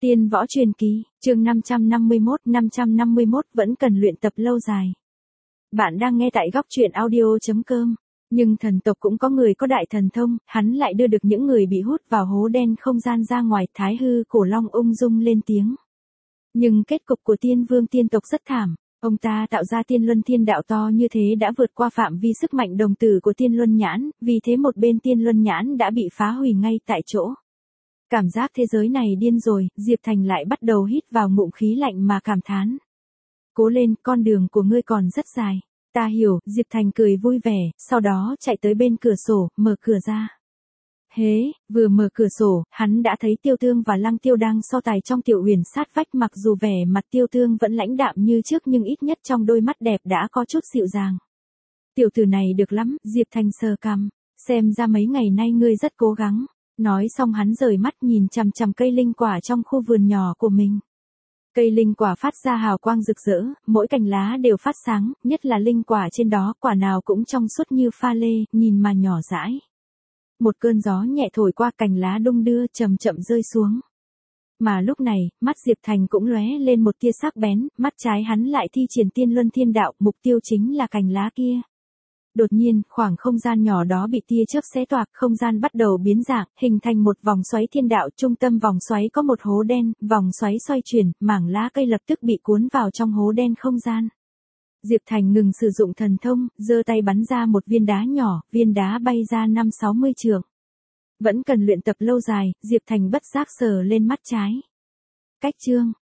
Tiên võ truyền kỳ, chương 551 vẫn cần luyện tập lâu dài. Bạn đang nghe tại góc truyện audio.com. Nhưng thần tộc cũng có người có đại thần thông, hắn lại đưa được những người bị hút vào hố đen không gian ra ngoài. Thái hư cổ long ung dung lên tiếng. Nhưng kết cục của tiên vương tiên tộc rất thảm. Ông ta tạo ra tiên luân thiên đạo to như thế đã vượt qua phạm vi sức mạnh đồng tử của tiên luân nhãn, vì thế một bên tiên luân nhãn đã bị phá hủy ngay tại chỗ. Cảm giác thế giới này điên rồi, Diệp Thành lại bắt đầu hít vào ngụm khí lạnh mà cảm thán. Cố lên, con đường của ngươi còn rất dài. Ta hiểu, Diệp Thành cười vui vẻ, sau đó chạy tới bên cửa sổ, mở cửa ra. Hế, vừa mở cửa sổ, hắn đã thấy Tiêu Tương và Lăng Tiêu đang so tài trong tiểu uyển sát vách, mặc dù vẻ mặt Tiêu Tương vẫn lãnh đạm như trước nhưng ít nhất trong đôi mắt đẹp đã có chút dịu dàng. Tiểu tử này được lắm, Diệp Thành sờ cằm, xem ra mấy ngày nay ngươi rất cố gắng. Nói xong hắn rời mắt nhìn chằm chằm cây linh quả trong khu vườn nhỏ của mình. Cây linh quả phát ra hào quang rực rỡ, mỗi cành lá đều phát sáng, nhất là linh quả trên đó, quả nào cũng trong suốt như pha lê, nhìn mà nhỏ dãi. Một cơn gió nhẹ thổi qua, cành lá đung đưa chậm chậm rơi xuống. Mà lúc này, mắt Diệp Thành cũng lóe lên một tia sắc bén, mắt trái hắn lại thi triển tiên luân thiên đạo, mục tiêu chính là cành lá kia. Đột nhiên, khoảng không gian nhỏ đó bị tia chớp xé toạc, không gian bắt đầu biến dạng, hình thành một vòng xoáy thiên đạo, trung tâm vòng xoáy có một hố đen, vòng xoáy xoay chuyển, mảng lá cây lập tức bị cuốn vào trong hố đen không gian. Diệp Thành ngừng sử dụng thần thông, giơ tay bắn ra một viên đá nhỏ, viên đá bay ra 5-60 trượng. Vẫn cần luyện tập lâu dài, Diệp Thành bất giác sờ lên mắt trái. Cách chương